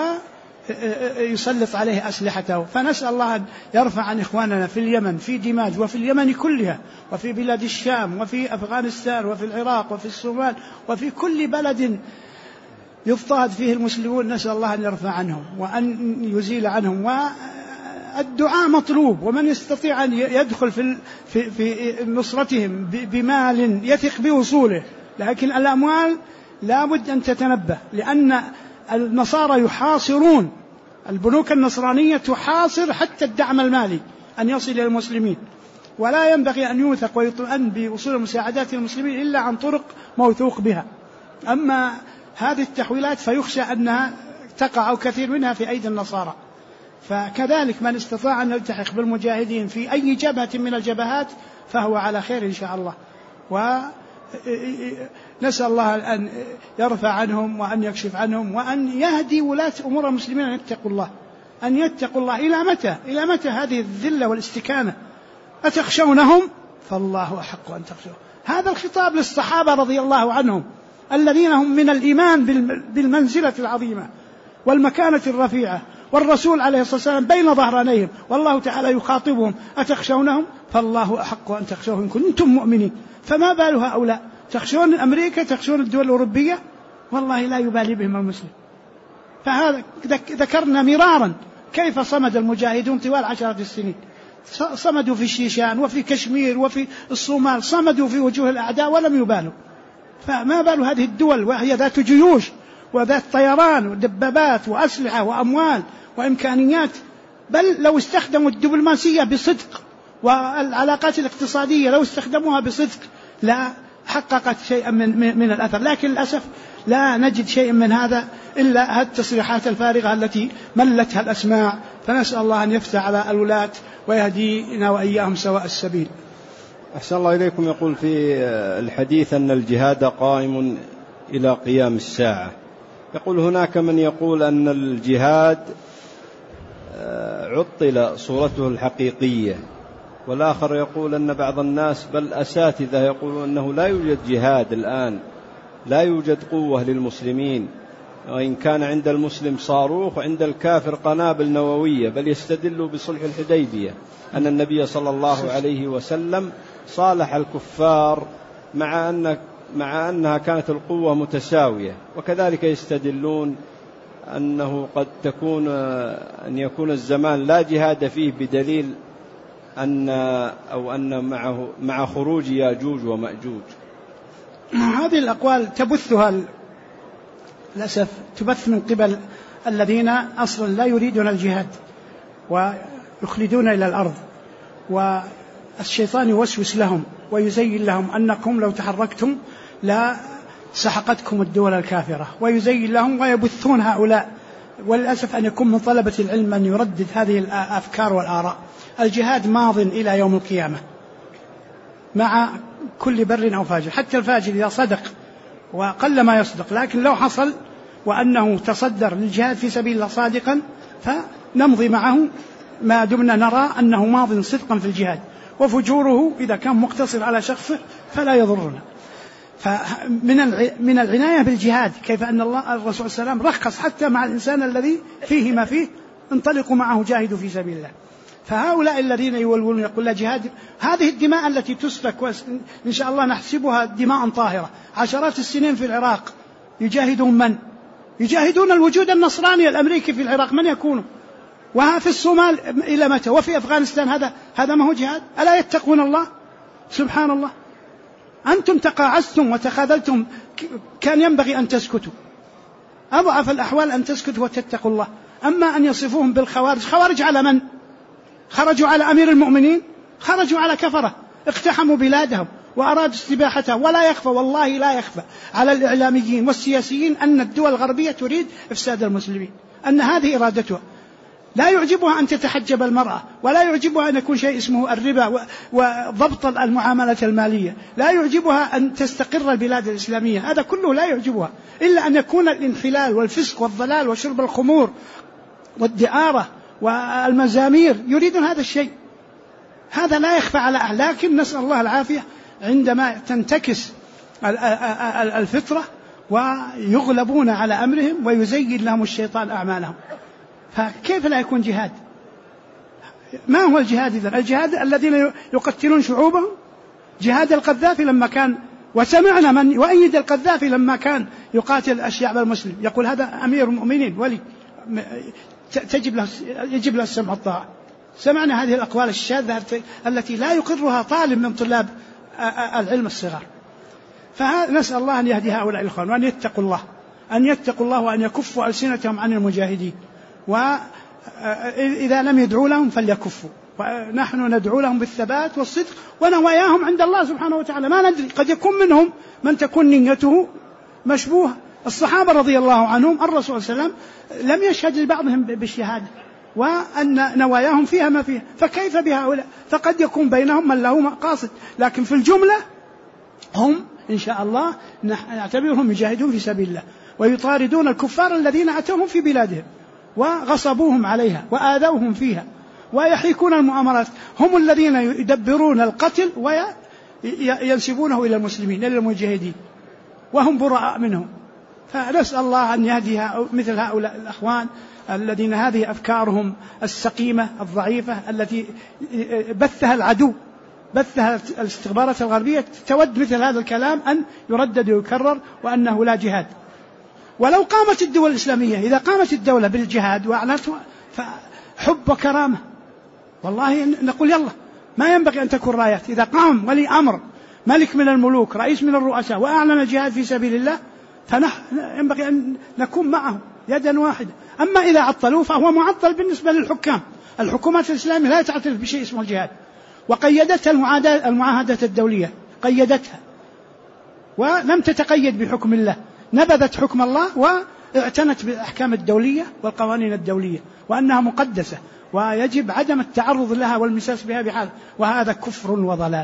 ويسلط عليه أسلحته. فنسأل الله أن يرفع عن إخواننا في اليمن، في دماج وفي اليمن كلها، وفي بلاد الشام، وفي أفغانستان، وفي العراق، وفي الصومال، وفي كل بلد يضطهد فيه المسلمون، نسأل الله أن يرفع عنهم وأن يزيل عنهم. والدعاء مطلوب، ومن يستطيع أن يدخل في نصرتهم بمال يثق بوصوله، لكن الأموال لا بد أن تتنبه، لأن النصارى يحاصرون، البنوك النصرانية تحاصر حتى الدعم المالي أن يصل إلى المسلمين، ولا ينبغي أن يوثق ويطمئن بوصول مساعدات المسلمين إلا عن طرق موثوق بها. أما هذه التحويلات فيخشى أنها تقع أو كثير منها في أيدي النصارى. فكذلك من استطاع أن يلتحق بالمجاهدين في أي جبهة من الجبهات فهو على خير إن شاء الله، ونسأل الله أن يرفع عنهم وأن يكشف عنهم وأن يهدي ولاة أمور المسلمين أن يتقوا الله، أن يتقوا الله. إلى متى هذه الذلة والاستكانة؟ أتخشونهم؟ فالله أحق أن تخشوه. هذا الخطاب للصحابة رضي الله عنهم الذين هم من الإيمان بالمنزلة العظيمة والمكانة الرفيعة، والرسول عليه الصلاة والسلام بين ظهرانيهم، والله تعالى يخاطبهم: أتخشونهم؟ فالله أحق أن تخشوه إن كنتم مؤمنين. فما بال هؤلاء؟ تخشون أمريكا، تخشون الدول الأوروبية، والله لا يبالي بهم المسلم. فهذا ذكرنا مرارا كيف صمد المجاهدون طوال 10 السنين، صمدوا في الشيشان وفي كشمير وفي الصومال، صمدوا في وجوه الأعداء ولم يبالوا. فما بال هذه الدول وهي ذات جيوش وذات طيران ودبابات وأسلحة وأموال وإمكانيات؟ بل لو استخدموا الدبلوماسية بصدق والعلاقات الاقتصادية لو استخدموها بصدق لا حققت شيئا من الأثر، لكن للأسف لا نجد شيء من هذا إلا التصريحات الفارغة التي ملتها الأسماع. فنسأل الله أن يفتح على الولاة ويهدينا وإياهم سواء السبيل. أحسن الله إليكم. يقول في الحديث أن الجهاد قائم إلى قيام الساعة. يقول هناك من يقول أن الجهاد عطل صورته الحقيقية، والآخر يقول أن بعض الناس بل أساتذة يقولون أنه لا يوجد جهاد الآن، لا يوجد قوة للمسلمين، وإن كان عند المسلم صاروخ وعند الكافر قنابل نووية، بل يستدل بصلح الحديبية أن النبي صلى الله عليه وسلم صالح الكفار مع أنها كانت القوة متساوية. وكذلك يستدلون أنه قد أن يكون الزمان لا جهاد فيه بدليل أن مع خروج ياجوج ومأجوج؟ هذه الأقوال تبثها للأسف، تبث من قبل الذين أصلا لا يريدون الجهاد ويخلدون إلى الأرض، والشيطان يوسوس لهم ويزين لهم أنكم لو تحركتم لا سحقتكم الدول الكافرة، ويزين لهم ويبثون هؤلاء. وللأسف أن يكون من طلبة العلم من يردد هذه الأفكار والآراء. الجهاد ماض إلى يوم القيامة مع كل بر أو فاجر، حتى الفاجر إذا صدق وقل ما يصدق، لكن لو حصل وأنه تصدر للجهاد في سبيل الله صادقا فنمضي معه ما دمنا نرى أنه ماض صدقا في الجهاد، وفجوره إذا كان مقتصر على شخصه فلا يضرنا. فمن العناية بالجهاد كيف أن الرسول صلى الله عليه وسلم رخص حتى مع الإنسان الذي فيه ما فيه، انطلقوا معه جاهدوا في سبيل الله. فهؤلاء الذين يولون يقول لا جهاد، هذه الدماء التي تسفك إن شاء الله نحسبها دماء طاهرة، عشرات السنين في العراق يجاهدون من؟ يجاهدون الوجود النصراني الأمريكي في العراق، من يكونوا؟ وفي الصومال إلى متى؟ وفي أفغانستان هذا ما هو جهاد؟ ألا يتقون الله؟ سبحان الله. أنتم تقاعستم وتخاذلتم، كان ينبغي أن تسكتوا. أضعف الأحوال أن تسكتوا وتتقوا الله. أما أن يصفوهم بالخوارج، خوارج على من؟ خرجوا على أمير المؤمنين؟ خرجوا على كفرة، اقتحموا بلادهم وأرادوا استباحتها. ولا يخفى، والله لا يخفى على الإعلاميين والسياسيين أن الدول الغربية تريد إفساد المسلمين، أن هذه إرادتها. لا يعجبها أن تتحجب المرأة، ولا يعجبها أن يكون شيء اسمه الربا وضبط المعاملة المالية، لا يعجبها أن تستقر البلاد الإسلامية، هذا كله لا يعجبها، إلا أن يكون الانحلال والفسق والضلال وشرب الخمور والدعارة والمزامير، يريدون هذا الشيء. هذا لا يخفى على أهل، لكن نسأل الله العافية عندما تنتكس الفطرة ويغلبون على أمرهم ويزين لهم الشيطان أعمالهم، فكيف لا يكون جهاد؟ ما هو الجهاد إذن؟ الجهاد الذين يقتلون شعوبهم، جهاد القذافي لما كان، وسمعنا من يؤيد القذافي لما كان يقاتل الشعب المسلم، يقول هذا أمير المؤمنين ولي يجب له السمع والطاعة. سمعنا هذه الأقوال الشاذة التي لا يقرها طالب من طلاب العلم الصغار. فنسأل الله أن يهدي هؤلاء الإخوان وأن يتقوا الله، أن يتقوا الله وأن يكفوا ألسنتهم عن المجاهدين، وإذا لم يدعوا لهم فليكفوا، ونحن ندعو لهم بالثبات والصدق ونواياهم عند الله سبحانه وتعالى. ما ندري، قد يكون منهم من تكون نيته مشبوهة. الصحابة رضي الله عنهم الرسول صلى الله عليه وسلم لم يشهد لبعضهم بالشهادة، وأن نواياهم فيها ما فيها، فكيف بهؤلاء؟ فقد يكون بينهم من له مقاصد، لكن في الجملة هم إن شاء الله نعتبرهم يجاهدون في سبيل الله، ويطاردون الكفار الذين أتوهم في بلادهم وغصبوهم عليها وآذوهم فيها ويحيكون المؤامرات. هم الذين يدبرون القتل وينسبونه إلى المسلمين، إلى المجاهدين، وهم براء منهم. فنسأل الله أن يهدي مثل هؤلاء الأخوان الذين هذه أفكارهم السقيمة الضعيفة التي بثها العدو، بثها الاستخبارات الغربية، تود مثل هذا الكلام أن يردد ويكرر، وأنه لا جهاد. ولو قامت الدول الإسلامية، إذا قامت الدولة بالجهاد وأعلنته فحب وكرامة، والله نقول يلا، ما ينبغي أن تكون رايات. إذا قام ولي أمر، ملك من الملوك، رئيس من الرؤساء، وأعلن الجهاد في سبيل الله، فنحن ينبغي أن نكون معه يدا واحدة. أما إذا عطلوه فهو معطل بالنسبة للحكام. الحكومات الإسلامية لا تعترف بشيء اسمه الجهاد، وقيدتها المعاهدة الدولية، قيدتها ولم تتقيد بحكم الله، نبذت حكم الله واعتنت بالأحكام الدولية والقوانين الدولية، وأنها مقدسة ويجب عدم التعرض لها والمساس بها بحال، وهذا كفر وضلال.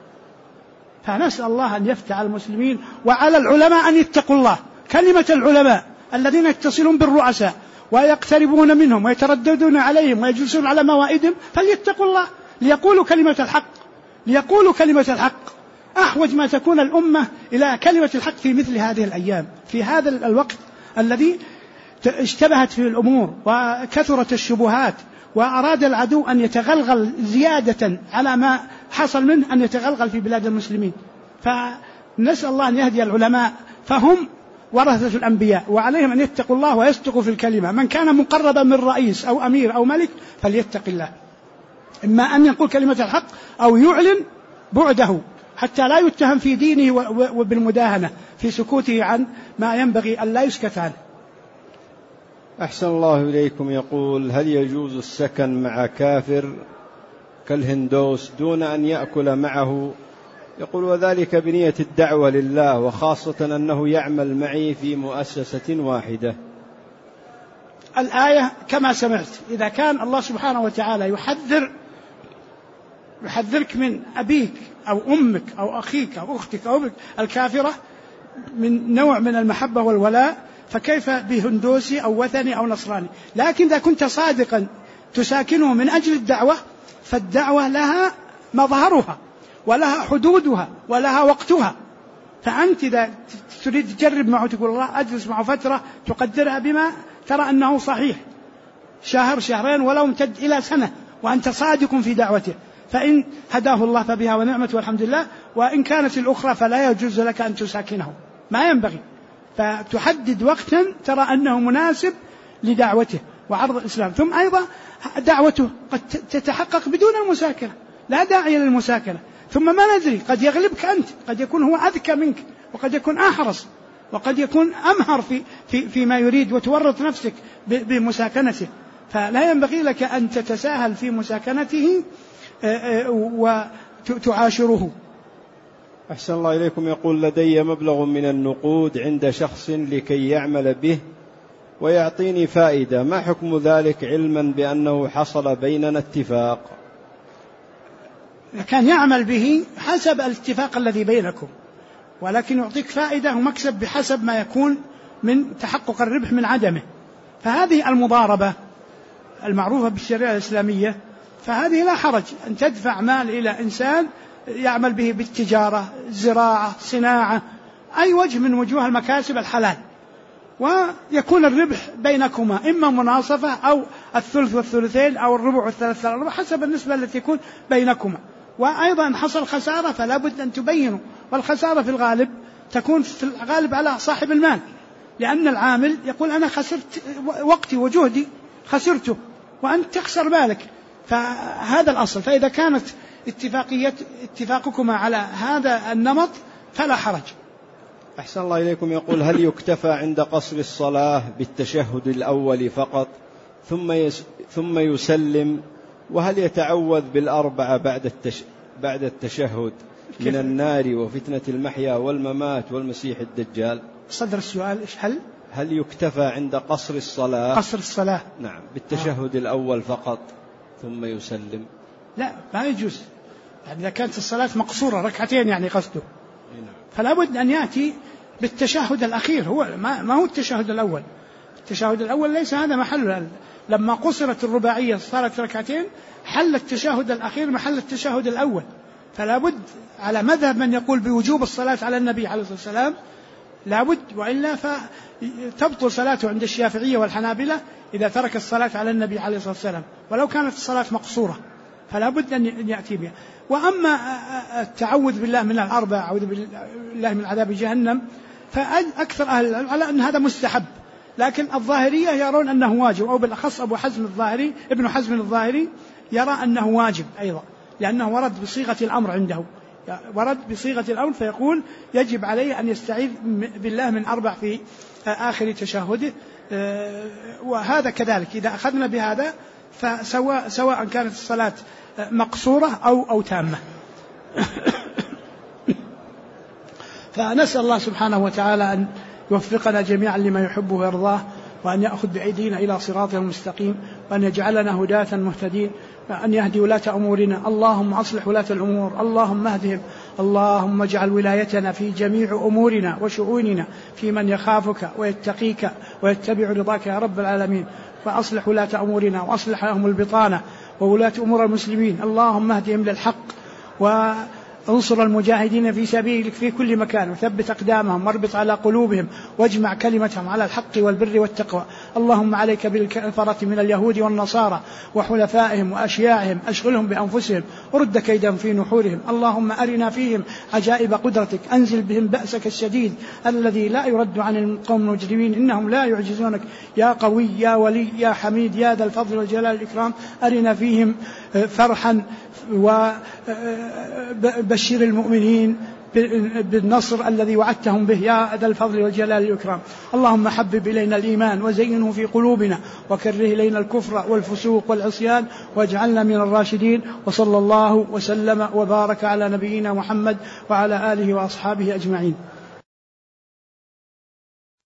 فنسأل الله أن يفتح المسلمين، وعلى العلماء أن يتقوا الله. كلمة العلماء الذين يتصلون بالرؤساء ويقتربون منهم ويترددون عليهم ويجلسون على موائدهم فليتقوا الله، ليقولوا كلمة الحق، ليقولوا كلمة الحق. أحوج ما تكون الأمة إلى كلمة الحق في مثل هذه الأيام، في هذا الوقت الذي اشتبهت فيه الأمور وكثرت الشبهات، وأراد العدو أن يتغلغل زيادة على ما حصل منه، أن يتغلغل في بلاد المسلمين. فنسأل الله أن يهدي العلماء، فهم ورثة الأنبياء، وعليهم أن يتقوا الله ويصدقوا في الكلمة. من كان مقربا من رئيس أو أمير أو ملك فليتق الله. إما أن يقول كلمة الحق أو يعلن بعده حتى لا يتهم في دينه وبالمداهنة في سكوته عن ما ينبغي أن لا يسكت عنه. أحسن الله إليكم. يقول: هل يجوز السكن مع كافر كالهندوس دون أن يأكل معه؟ يقول: وذلك بنية الدعوة لله، وخاصة أنه يعمل معي في مؤسسة واحدة. الآية كما سمعت، إذا كان الله سبحانه وتعالى يحذرك من أبيك أو أمك أو أخيك أو أختك أو أمك الكافرة من نوع من المحبة والولاء، فكيف بهندوسي أو وثني أو نصراني؟ لكن إذا كنت صادقا تساكنه من أجل الدعوة، فالدعوة لها مظهرها ولها حدودها ولها وقتها. فأنت إذا تريد تجرب معه تقول الله أجلس معه فترة تقدرها بما ترى أنه صحيح، شهر شهرين ولو امتد إلى سنة، وأنت صادق في دعوته، فإن هداه الله فبها ونعمة والحمد لله، وإن كانت الأخرى فلا يجوز لك أن تساكنه، ما ينبغي. فتحدد وقتا ترى أنه مناسب لدعوته وعرض الإسلام. ثم أيضا دعوته قد تتحقق بدون المساكنة، لا داعي للمساكنة. ثم ما ندري، قد يغلبك أنت، قد يكون هو أذكى منك، وقد يكون أحرص، وقد يكون أمهر فيما يريد، وتورط نفسك بمساكنته. فلا ينبغي لك أن تتساهل في مساكنته وتعاشره. أحسن الله إليكم. يقول: لدي مبلغ من النقود عند شخص لكي يعمل به ويعطيني فائدة، ما حكم ذلك علما بأنه حصل بيننا اتفاق؟ كان يعمل به حسب الاتفاق الذي بينكم، ولكن يعطيك فائدة ومكسب بحسب ما يكون من تحقق الربح من عدمه. فهذه المضاربة المعروفة بالشريعة الإسلامية، فهذه لا حرج أن تدفع مال إلى إنسان يعمل به بالتجارة، زراعة، صناعة، أي وجه من وجوه المكاسب الحلال، ويكون الربح بينكما إما مناصفة أو الثلث والثلثين أو الربع والثلاث والربع حسب النسبة التي تكون بينكما. وأيضا حصل خسارة فلا بد أن تبينوا، والخسارة في الغالب تكون في الغالب على صاحب المال، لأن العامل يقول أنا خسرت وقتي وجهدي خسرته وأنت تخسر مالك، فهذا الأصل. فإذا كانت اتفاقكما على هذا النمط فلا حرج. أحسن الله إليكم. يقول: هل يكتفى عند قصر الصلاة بالتشهد الأول فقط ثم يسلم، وهل يتعوذ بالأربعة بعد التشهد من النار وفتنة المحيا والممات والمسيح الدجال؟ صدر السؤال إيش؟ هل يكتفى عند قصر الصلاة نعم بالتشهد الأول فقط ثم يسلم؟ لا، ما يجوز. يعني إذا كانت الصلاة مقصورة ركعتين يعني قصده، فلا بد أن يأتي بالتشهد الأخير، هو ما هو التشهد الأول. التشهد الأول ليس هذا محله. لما قصرت الرباعية صارت ركعتين، حل التشهد الأخير محل التشهد الأول. فلا بد على مذهب من يقول بوجوب الصلاة على النبي عليه الصلاة والسلام، لا بد، وإلا فتبطل صلاته عند الشافعية والحنابلة إذا ترك الصلاة على النبي عليه الصلاة والسلام، ولو كانت الصلاة مقصورة فلا بد أن يأتي بها. وأما التعوذ بالله من الأربع، أعوذ بالله من عذاب جهنم، فأكثر أهل العلم على أن هذا مستحب، لكن الظاهرية يرون أنه واجب، أو بالأخص ابن حزم الظاهري يرى أنه واجب أيضا، لأنه ورد بصيغة الأمر عنده، ورد بصيغة الأمر، فيقول يجب عليه أن يستعيذ بالله من أربع في آخر تشهده. وهذا كذلك إذا أخذنا بهذا سواء كانت الصلاة مقصورة أو تامة. فنسأل الله سبحانه وتعالى أن يوفقنا جميعا لما يحبه ويرضاه، وأن يأخذ بأيدينا إلى صراطه المستقيم، وأن يجعلنا هداة مهتدين، وأن يهدي ولاة أمورنا. اللهم أصلح ولاة الأمور، اللهم اهدهم، اللهم اجعل ولايتنا في جميع أمورنا وشؤوننا في من يخافك ويتقيك ويتبع رضاك يا رب العالمين. وأصلح ولاة أمورنا، وأصلح لهم البطانة وولاة أمور المسلمين، اللهم اهدهم للحق، وانصر المجاهدين في سبيلك في كل مكان، وثبت أقدامهم واربط على قلوبهم، واجمع كلمتهم على الحق والبر والتقوى. اللهم عليك بالكفرة من اليهود والنصارى وحلفائهم وأشياعهم، أشغلهم بأنفسهم ورد كيدهم في نحورهم. اللهم أرنا فيهم عجائب قدرتك، أنزل بهم بأسك الشديد الذي لا يرد عن القوم المجرمين، إنهم لا يعجزونك يا قوي يا ولي يا حميد يا ذا الفضل والجلال والإكرام. أرنا فيهم فرحا وبشر المؤمنين بالنصر الذي وعدتهم به يا ذا الفضل والجلال والإكرام. اللهم حبب إلينا الإيمان وزينه في قلوبنا وكره إلينا الكفر والفسوق والعصيان واجعلنا من الراشدين. وصلى الله وسلم وبارك على نبينا محمد وعلى آله وأصحابه أجمعين.